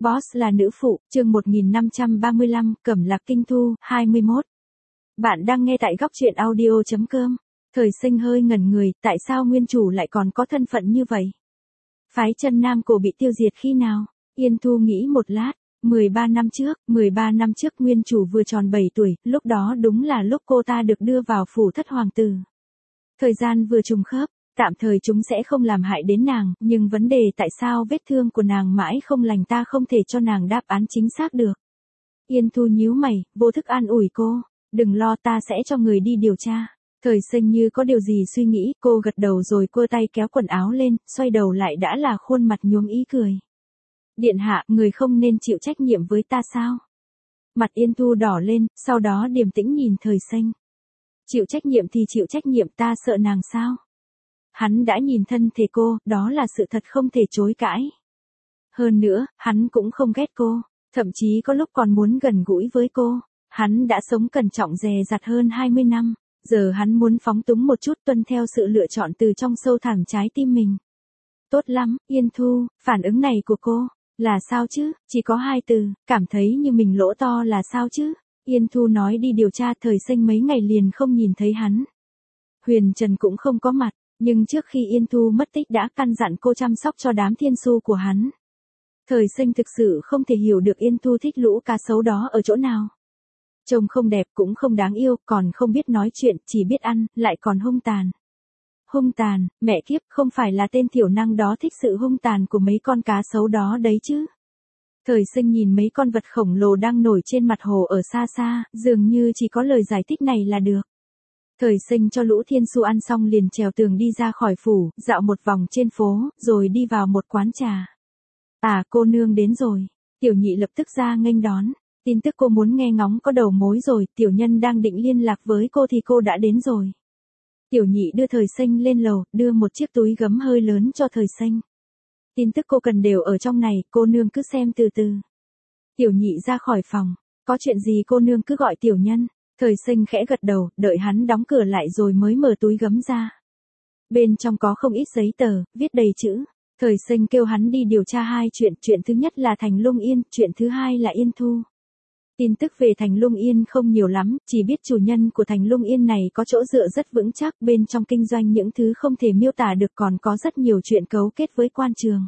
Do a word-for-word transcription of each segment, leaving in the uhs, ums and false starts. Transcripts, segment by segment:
Boss là nữ phụ, chương một nghìn năm trăm ba mươi lăm, Cẩm Lạc Kinh Thu, hai mươi mốt. Bạn đang nghe tại góc truyện audio chấm com. Thời Sinh hơi ngẩn người, tại sao nguyên chủ lại còn có thân phận như vậy? Phái Chân Nam Cổ bị tiêu diệt khi nào? Yên Thu nghĩ một lát, mười ba năm trước, mười ba năm trước nguyên chủ vừa tròn bảy tuổi, lúc đó đúng là lúc cô ta được đưa vào phủ thất hoàng tử. Thời gian vừa trùng khớp. Tạm thời chúng sẽ không làm hại đến nàng, nhưng vấn đề tại sao vết thương của nàng mãi không lành ta không thể cho nàng đáp án chính xác được. Yên Thu nhíu mày, vô thức an ủi cô, đừng lo ta sẽ cho người đi điều tra. Thời Sinh như có điều gì suy nghĩ, cô gật đầu rồi cô tay kéo quần áo lên, xoay đầu lại đã là khuôn mặt nhuốm ý cười. Điện hạ, người không nên chịu trách nhiệm với ta sao? Mặt Yên Thu đỏ lên, sau đó điềm tĩnh nhìn Thời Sinh. Chịu trách nhiệm thì chịu trách nhiệm, ta sợ nàng sao? Hắn đã nhìn thân thể cô, đó là sự thật không thể chối cãi. Hơn nữa, hắn cũng không ghét cô, thậm chí có lúc còn muốn gần gũi với cô. Hắn đã sống cẩn trọng dè dặt hơn hai mươi năm, giờ hắn muốn phóng túng một chút tuân theo sự lựa chọn từ trong sâu thẳm trái tim mình. Tốt lắm, Yên Thu, phản ứng này của cô, là sao chứ, chỉ có hai từ, cảm thấy như mình lỗ to là sao chứ. Yên Thu nói đi điều tra. Thời Sinh mấy ngày liền không nhìn thấy hắn. Huyền Trần cũng không có mặt. Nhưng trước khi Yên Thu mất tích đã căn dặn cô chăm sóc cho đám thiên su của hắn. Thời Sinh thực sự không thể hiểu được Yên Thu thích lũ cá sấu đó ở chỗ nào. Trông không đẹp cũng không đáng yêu, còn không biết nói chuyện, chỉ biết ăn, lại còn hung tàn. Hung tàn, mẹ kiếp, không phải là tên thiểu năng đó thích sự hung tàn của mấy con cá sấu đó đấy chứ. Thời Sinh nhìn mấy con vật khổng lồ đang nổi trên mặt hồ ở xa xa, dường như chỉ có lời giải thích này là được. Thời Sinh cho lũ thiên su ăn xong liền trèo tường đi ra khỏi phủ, dạo một vòng trên phố, rồi đi vào một quán trà. À, cô nương đến rồi. Tiểu Nhị lập tức ra nghênh đón. Tin tức cô muốn nghe ngóng có đầu mối rồi, tiểu nhân đang định liên lạc với cô thì cô đã đến rồi. Tiểu Nhị đưa Thời Sinh lên lầu, đưa một chiếc túi gấm hơi lớn cho Thời Sinh. Tin tức cô cần đều ở trong này, cô nương cứ xem từ từ. Tiểu Nhị ra khỏi phòng. Có chuyện gì cô nương cứ gọi tiểu nhân. Thời Sinh khẽ gật đầu, đợi hắn đóng cửa lại rồi mới mở túi gấm ra. Bên trong có không ít giấy tờ, viết đầy chữ. Thời Sinh kêu hắn đi điều tra hai chuyện, chuyện thứ nhất là Thành Lung Yên, chuyện thứ hai là Yên Thu. Tin tức về Thành Lung Yên không nhiều lắm, chỉ biết chủ nhân của Thành Lung Yên này có chỗ dựa rất vững chắc, bên trong kinh doanh những thứ không thể miêu tả được, còn có rất nhiều chuyện cấu kết với quan trường.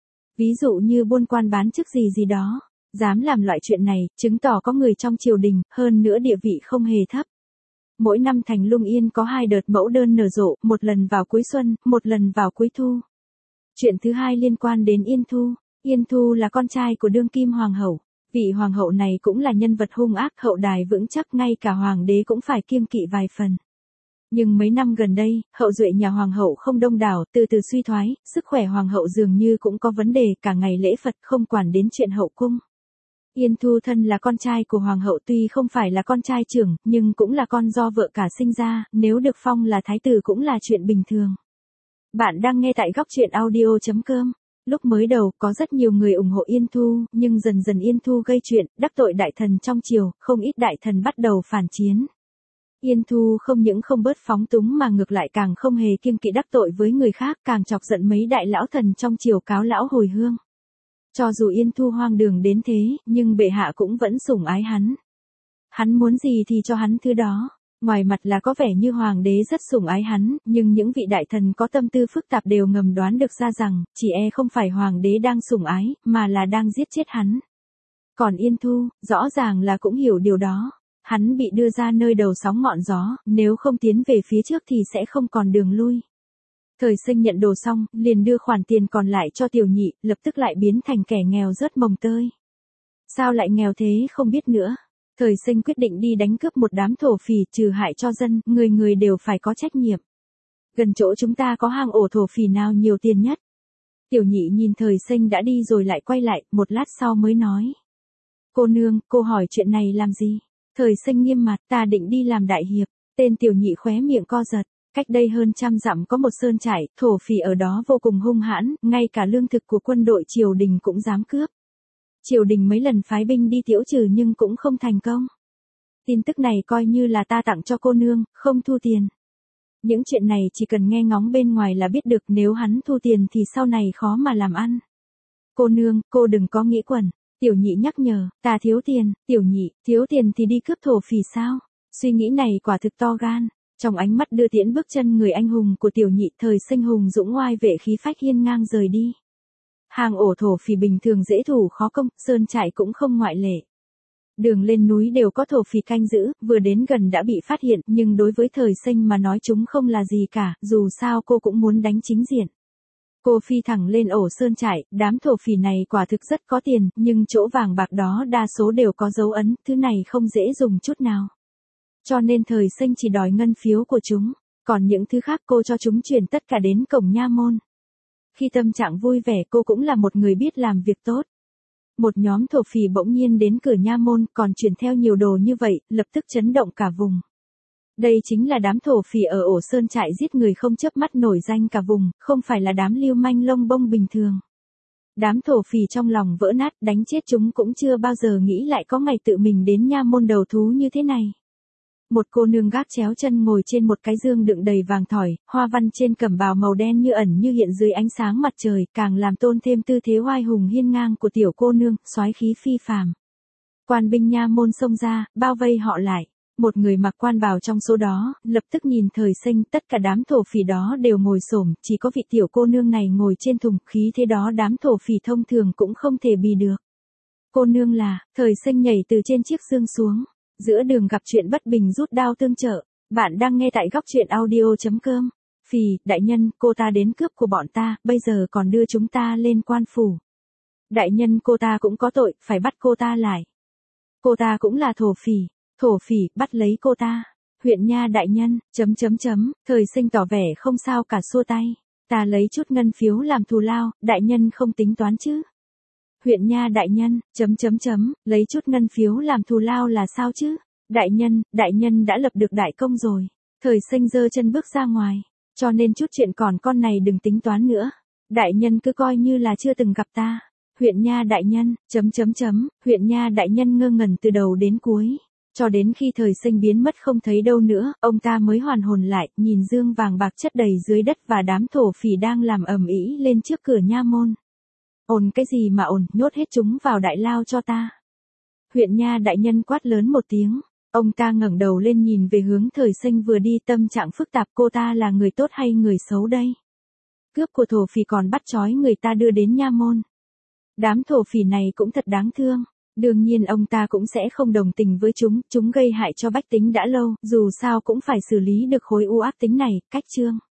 Ví dụ như buôn quan bán chức gì gì đó. Dám làm loại chuyện này, chứng tỏ có người trong triều đình, hơn nữa địa vị không hề thấp. Mỗi năm Thành Lung Yên có hai đợt mẫu đơn nở rộ, một lần vào cuối xuân, một lần vào cuối thu. Chuyện thứ hai liên quan đến Yên Thu. Yên Thu là con trai của đương kim hoàng hậu. Vị hoàng hậu này cũng là nhân vật hung ác, hậu đài vững chắc, ngay cả hoàng đế cũng phải kiêng kỵ vài phần. Nhưng mấy năm gần đây, hậu duệ nhà hoàng hậu không đông đảo, từ từ suy thoái, sức khỏe hoàng hậu dường như cũng có vấn đề, cả ngày lễ Phật không quản đến chuyện hậu cung. Yên Thu thân là con trai của hoàng hậu, tuy không phải là con trai trưởng, nhưng cũng là con do vợ cả sinh ra, nếu được phong là thái tử cũng là chuyện bình thường. Bạn đang nghe tại góc truyện audio chấm com. Lúc mới đầu, có rất nhiều người ủng hộ Yên Thu, nhưng dần dần Yên Thu gây chuyện, đắc tội đại thần trong triều, không ít đại thần bắt đầu phản chiến. Yên Thu không những không bớt phóng túng mà ngược lại càng không hề kiêng kỵ đắc tội với người khác, càng chọc giận mấy đại lão thần trong triều cáo lão hồi hương. Cho dù Yên Thu hoang đường đến thế, nhưng bệ hạ cũng vẫn sủng ái hắn. Hắn muốn gì thì cho hắn thứ đó. Ngoài mặt là có vẻ như hoàng đế rất sủng ái hắn, nhưng những vị đại thần có tâm tư phức tạp đều ngầm đoán được ra rằng, chỉ e không phải hoàng đế đang sủng ái, mà là đang giết chết hắn. Còn Yên Thu, rõ ràng là cũng hiểu điều đó. Hắn bị đưa ra nơi đầu sóng ngọn gió, nếu không tiến về phía trước thì sẽ không còn đường lui. Thời Sinh nhận đồ xong, liền đưa khoản tiền còn lại cho Tiểu Nhị, lập tức lại biến thành kẻ nghèo rớt mồng tơi. Sao lại nghèo thế không biết nữa. Thời Sinh quyết định đi đánh cướp một đám thổ phỉ, trừ hại cho dân, người người đều phải có trách nhiệm. Gần chỗ chúng ta có hang ổ thổ phỉ nào nhiều tiền nhất? Tiểu Nhị nhìn Thời Sinh đã đi rồi lại quay lại, một lát sau mới nói. Cô nương, cô hỏi chuyện này làm gì? Thời Sinh nghiêm mặt, ta định đi làm đại hiệp. Tên Tiểu Nhị khóe miệng co giật. Cách đây hơn trăm dặm có một sơn trại, thổ phỉ ở đó vô cùng hung hãn, ngay cả lương thực của quân đội triều đình cũng dám cướp. Triều đình mấy lần phái binh đi tiễu trừ nhưng cũng không thành công. Tin tức này coi như là ta tặng cho cô nương, không thu tiền. Những chuyện này chỉ cần nghe ngóng bên ngoài là biết được, nếu hắn thu tiền thì sau này khó mà làm ăn. Cô nương, cô đừng có nghĩ quẩn. Tiểu nhị nhắc nhở, ta thiếu tiền, tiểu nhị, thiếu tiền thì đi cướp thổ phỉ sao? Suy nghĩ này quả thực to gan. Trong ánh mắt đưa tiễn bước chân người anh hùng của tiểu nhị, Thời Sinh hùng dũng oai vệ khí phách hiên ngang rời đi. Hàng ổ thổ phỉ bình thường dễ thủ khó công, sơn trại cũng không ngoại lệ. Đường lên núi đều có thổ phỉ canh giữ, vừa đến gần đã bị phát hiện, nhưng đối với Thời Sinh mà nói chúng không là gì cả, dù sao cô cũng muốn đánh chính diện. Cô phi thẳng lên ổ sơn trại, đám thổ phỉ này quả thực rất có tiền, nhưng chỗ vàng bạc đó đa số đều có dấu ấn, thứ này không dễ dùng chút nào. Cho nên Thời Sinh chỉ đòi ngân phiếu của chúng, còn những thứ khác cô cho chúng chuyển tất cả đến cổng nha môn. Khi tâm trạng vui vẻ cô cũng là một người biết làm việc tốt. Một nhóm thổ phỉ bỗng nhiên đến cửa nha môn còn chuyển theo nhiều đồ như vậy, lập tức chấn động cả vùng. Đây chính là đám thổ phỉ ở ổ sơn trại giết người không chớp mắt nổi danh cả vùng, không phải là đám lưu manh lông bông bình thường. Đám thổ phỉ trong lòng vỡ nát, đánh chết chúng cũng chưa bao giờ nghĩ lại có ngày tự mình đến nha môn đầu thú như thế này. Một cô nương gác chéo chân ngồi trên một cái dương đựng đầy vàng thỏi, hoa văn trên cẩm bào màu đen như ẩn như hiện dưới ánh sáng mặt trời, càng làm tôn thêm tư thế oai hùng hiên ngang của tiểu cô nương, soái khí phi phàm. Quan binh nha môn xông ra, bao vây họ lại. Một người mặc quan bào trong số đó, lập tức nhìn Thời Sinh, tất cả đám thổ phỉ đó đều ngồi xổm, chỉ có vị tiểu cô nương này ngồi trên thùng, khí thế đó đám thổ phỉ thông thường cũng không thể bì được. Cô nương là, Thời Sinh nhảy từ trên chiếc dương xuống. Giữa đường gặp chuyện bất bình rút đao tương trợ. Bạn đang nghe tại góc truyện audio chấm com. Phì, đại nhân, cô ta đến cướp của bọn ta, bây giờ còn đưa chúng ta lên quan phủ. Đại nhân, cô ta cũng có tội, phải bắt cô ta lại. Cô ta cũng là thổ phỉ. Thổ phỉ, bắt lấy cô ta. Huyện nha đại nhân, chấm chấm chấm, Thời Sinh tỏ vẻ không sao cả xua tay. Ta lấy chút ngân phiếu làm thù lao, đại nhân không tính toán chứ. Huyện nha đại nhân, chấm chấm chấm, lấy chút ngân phiếu làm thù lao là sao chứ? Đại nhân, đại nhân đã lập được đại công rồi. Thời Sinh giơ chân bước ra ngoài, cho nên chút chuyện còn con này đừng tính toán nữa. Đại nhân cứ coi như là chưa từng gặp ta. Huyện nha đại nhân, chấm chấm chấm, huyện nha đại nhân ngơ ngẩn từ đầu đến cuối. Cho đến khi Thời Sinh biến mất không thấy đâu nữa, ông ta mới hoàn hồn lại, nhìn dương vàng bạc chất đầy dưới đất và đám thổ phỉ đang làm ầm ĩ lên trước cửa nha môn. Ồn cái gì mà ồn, nhốt hết chúng vào đại lao cho ta. Huyện nha đại nhân quát lớn một tiếng, ông ta ngẩng đầu lên nhìn về hướng Thời Sinh vừa đi, tâm trạng phức tạp, cô ta là người tốt hay người xấu đây? Cướp của thổ phỉ còn bắt trói người ta đưa đến nha môn. Đám thổ phỉ này cũng thật đáng thương. Đương nhiên ông ta cũng sẽ không đồng tình với chúng, chúng gây hại cho bách tính đã lâu, dù sao cũng phải xử lý được khối u ác tính này, cách chương.